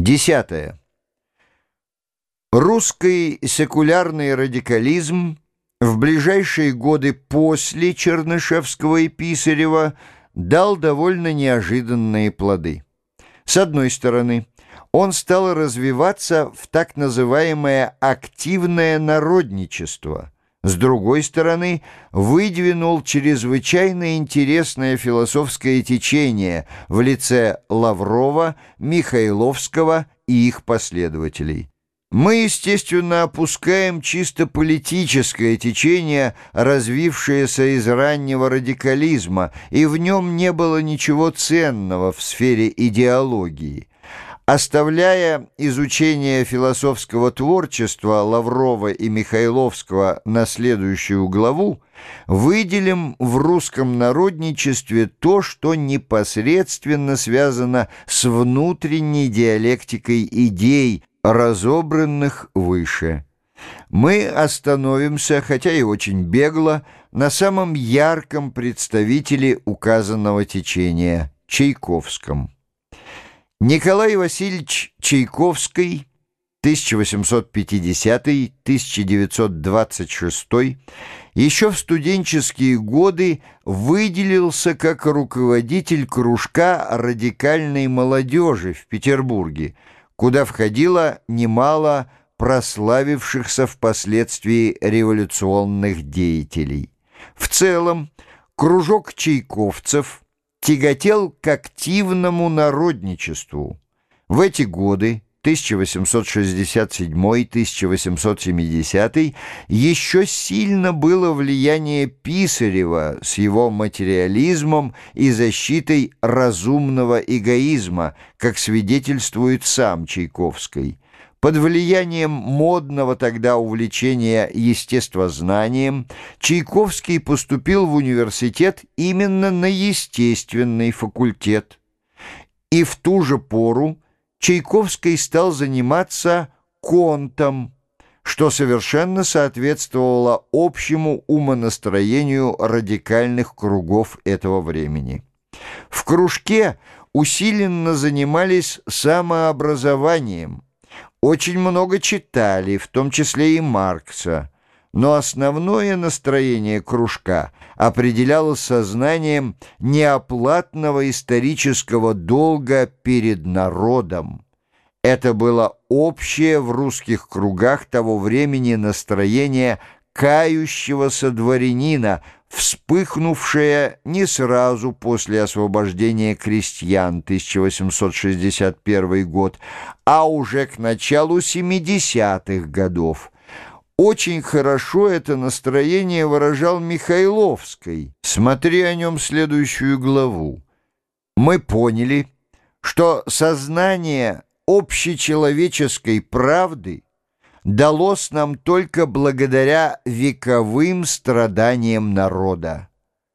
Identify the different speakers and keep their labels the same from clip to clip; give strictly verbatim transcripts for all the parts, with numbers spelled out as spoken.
Speaker 1: Десятое. Русский секулярный радикализм в ближайшие годы после Чернышевского и Писарева дал довольно неожиданные плоды. С одной стороны, он стал развиваться в так называемое активное народничество. С другой стороны, выдвинул чрезвычайно интересное философское течение в лице Лаврова, Михайловского и их последователей. Мы, естественно, опускаем чисто политическое течение, развившееся из раннего радикализма, и в нем не было ничего ценного в сфере идеологии. Оставляя изучение философского творчества Лаврова и Михайловского на следующую главу, выделим в русском народничестве то, что непосредственно связано с внутренней диалектикой идей, разобранных выше. Мы остановимся, хотя и очень бегло, на самом ярком представителе указанного течения – Чайковском. Николай Васильевич Чайковский, тысяча восемьсот пятидесятый — тысяча девятьсот двадцать шестой, еще в студенческие годы выделился как руководитель кружка радикальной молодежи в Петербурге, куда входило немало прославившихся впоследствии революционных деятелей. В целом, кружок чайковцев тяготел к активному народничеству. В эти годы, тысяча восемьсот шестьдесят седьмой — тысяча восемьсот семидесятый, еще сильно было влияние Писарева с его материализмом и защитой разумного эгоизма, как свидетельствует сам Чайковский. Под влиянием модного тогда увлечения естествознанием Чайковский поступил в университет именно на естественный факультет. И в ту же пору Чайковский стал заниматься контом, что совершенно соответствовало общему умонастроению радикальных кругов этого времени. В кружке усиленно занимались самообразованием, очень много читали, в том числе и Маркса, но основное настроение кружка определялось сознанием неоплатного исторического долга перед народом. Это было общее в русских кругах того времени настроение кающегося дворянина, вспыхнувшее не сразу после освобождения крестьян, тысяча восемьсот шестьдесят первый год, а уже к началу семидесятых годов. Очень хорошо это настроение выражал Михайловский. Смотри о нем следующую главу. Мы поняли, что сознание общечеловеческой правды далось нам только благодаря вековым страданиям народа.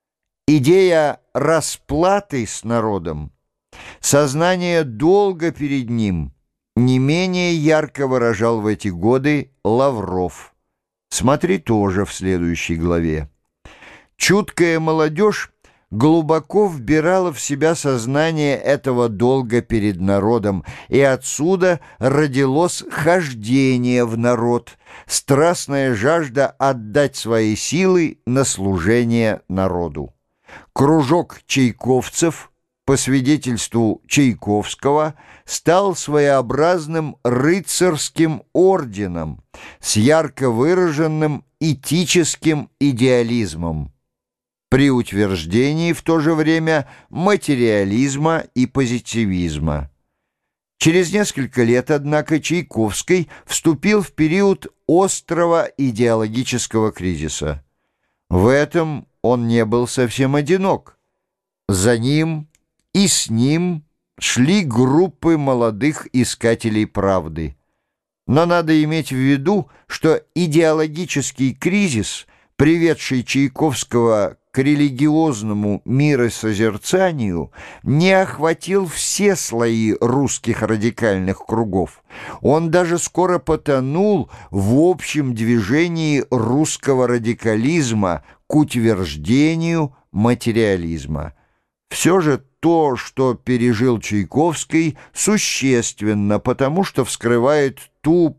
Speaker 1: Идея расплаты с народом, сознание долга перед ним не менее ярко выражал в эти годы Лавров. Смотри тоже в следующей главе. Чуткая молодежь глубоко вбирала в себя сознание этого долга перед народом, и отсюда родилось хождение в народ, страстная жажда отдать свои силы на служение народу. Кружок чайковцев, по свидетельству Чайковского, стал своеобразным рыцарским орденом с ярко выраженным этическим идеализмом, при утверждении в то же время материализма и позитивизма. Через несколько лет, однако, Чайковский вступил в период острого идеологического кризиса. В этом он не был совсем одинок. За ним и с ним шли группы молодых искателей правды. Но надо иметь в виду, что идеологический кризис, приведший Чайковского к религиозному миросозерцанию, не охватил все слои русских радикальных кругов. Он даже скоро потонул в общем движении русского радикализма к утверждению материализма. Все же то, что пережил Чайковский, существенно, потому что вскрывает ту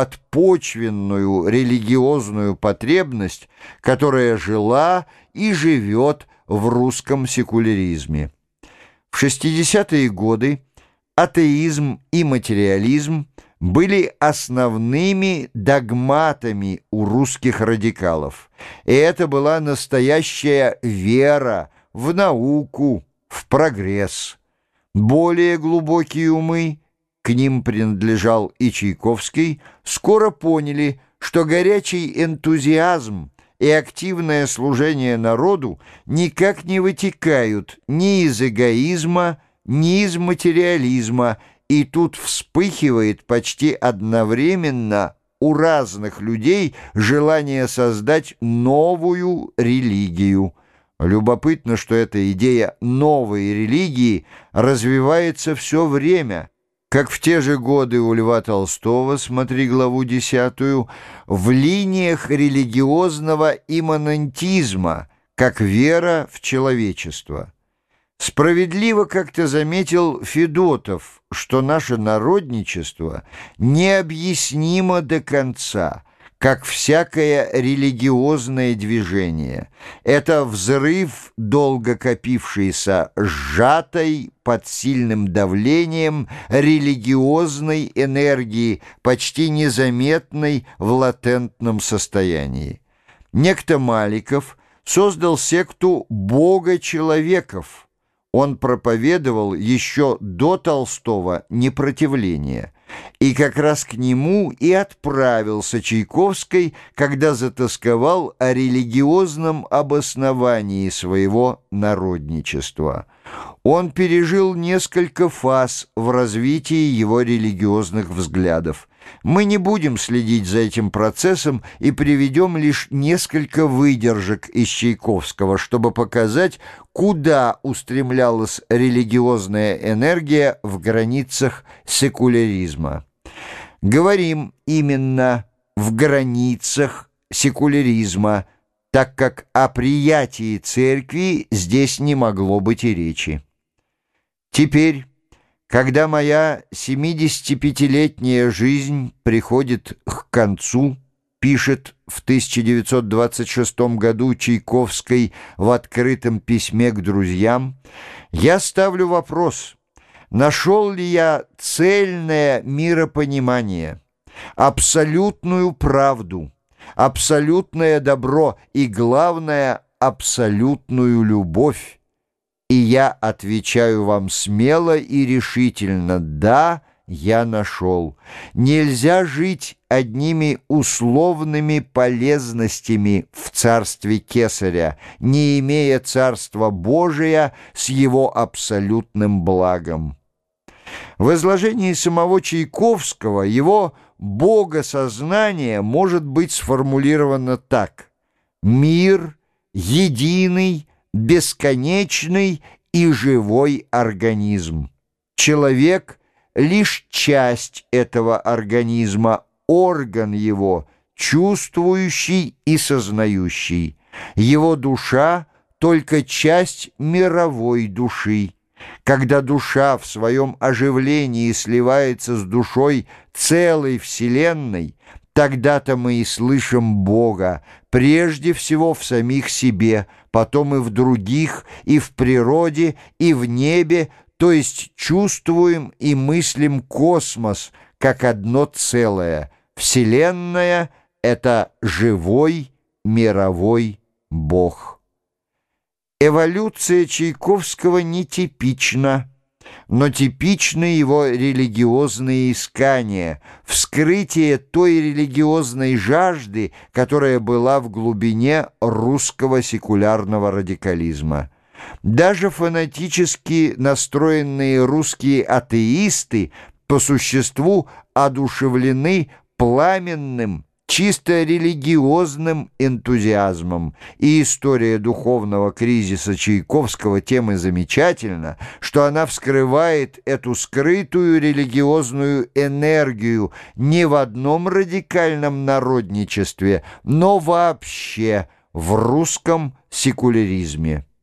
Speaker 1: подпочвенную религиозную потребность, которая жила и живет в русском секуляризме. В шестидесятые годы атеизм и материализм были основными догматами у русских радикалов, и это была настоящая вера в науку, в прогресс. Более глубокие умы, к ним принадлежал и Чайковский, скоро поняли, что горячий энтузиазм и активное служение народу никак не вытекают ни из эгоизма, ни из материализма, и тут вспыхивает почти одновременно у разных людей желание создать новую религию. Любопытно, что эта идея новой религии развивается все время, как в те же годы у Льва Толстого, смотри главу десятую, в линиях религиозного имманентизма, как вера в человечество. Справедливо как-то заметил Федотов, что наше народничество необъяснимо до конца, как всякое религиозное движение. Это взрыв, долго копившийся, сжатой под сильным давлением религиозной энергии, почти незаметной в латентном состоянии. Некто Маликов создал секту Бога-человеков. Он проповедовал еще до Толстого непротивление, и как раз к нему и отправился Чайковский, когда затосковал о религиозном обосновании своего народничества. Он пережил несколько фаз в развитии его религиозных взглядов. Мы не будем следить за этим процессом и приведем лишь несколько выдержек из Чайковского, чтобы показать, куда устремлялась религиозная энергия в границах секуляризма. Говорим именно в границах секуляризма, так как о приятии церкви здесь не могло быть и речи. Теперь, когда моя семидесятипятилетняя жизнь приходит к концу, пишет в тысяча девятьсот двадцать шестом году Чайковский в открытом письме к друзьям, я ставлю вопрос, нашел ли я цельное миропонимание, абсолютную правду, абсолютное добро и, главное, абсолютную любовь. И я отвечаю вам смело и решительно: да, я нашел. Нельзя жить одними условными полезностями в царстве Кесаря, не имея царства Божия с его абсолютным благом. В изложении самого Чайковского его богосознание может быть сформулировано так: «Мир единый, бесконечный и живой организм. Человек — лишь часть этого организма, орган его, чувствующий и сознающий. Его душа — только часть мировой души. Когда душа в своем оживлении сливается с душой целой Вселенной, тогда-то мы и слышим Бога, прежде всего в самих себе, потом и в других, и в природе, и в небе, то есть чувствуем и мыслим космос как одно целое. Вселенная — это живой мировой Бог. Эволюция Чайковского нетипична, но типичны его религиозные искания, вскрытие той религиозной жажды, которая была в глубине русского секулярного радикализма. Даже фанатически настроенные русские атеисты по существу одушевлены пламенным, чисто религиозным энтузиазмом, и история духовного кризиса Чайковского тем и замечательна, что она вскрывает эту скрытую религиозную энергию не в одном радикальном народничестве, но вообще в русском секуляризме.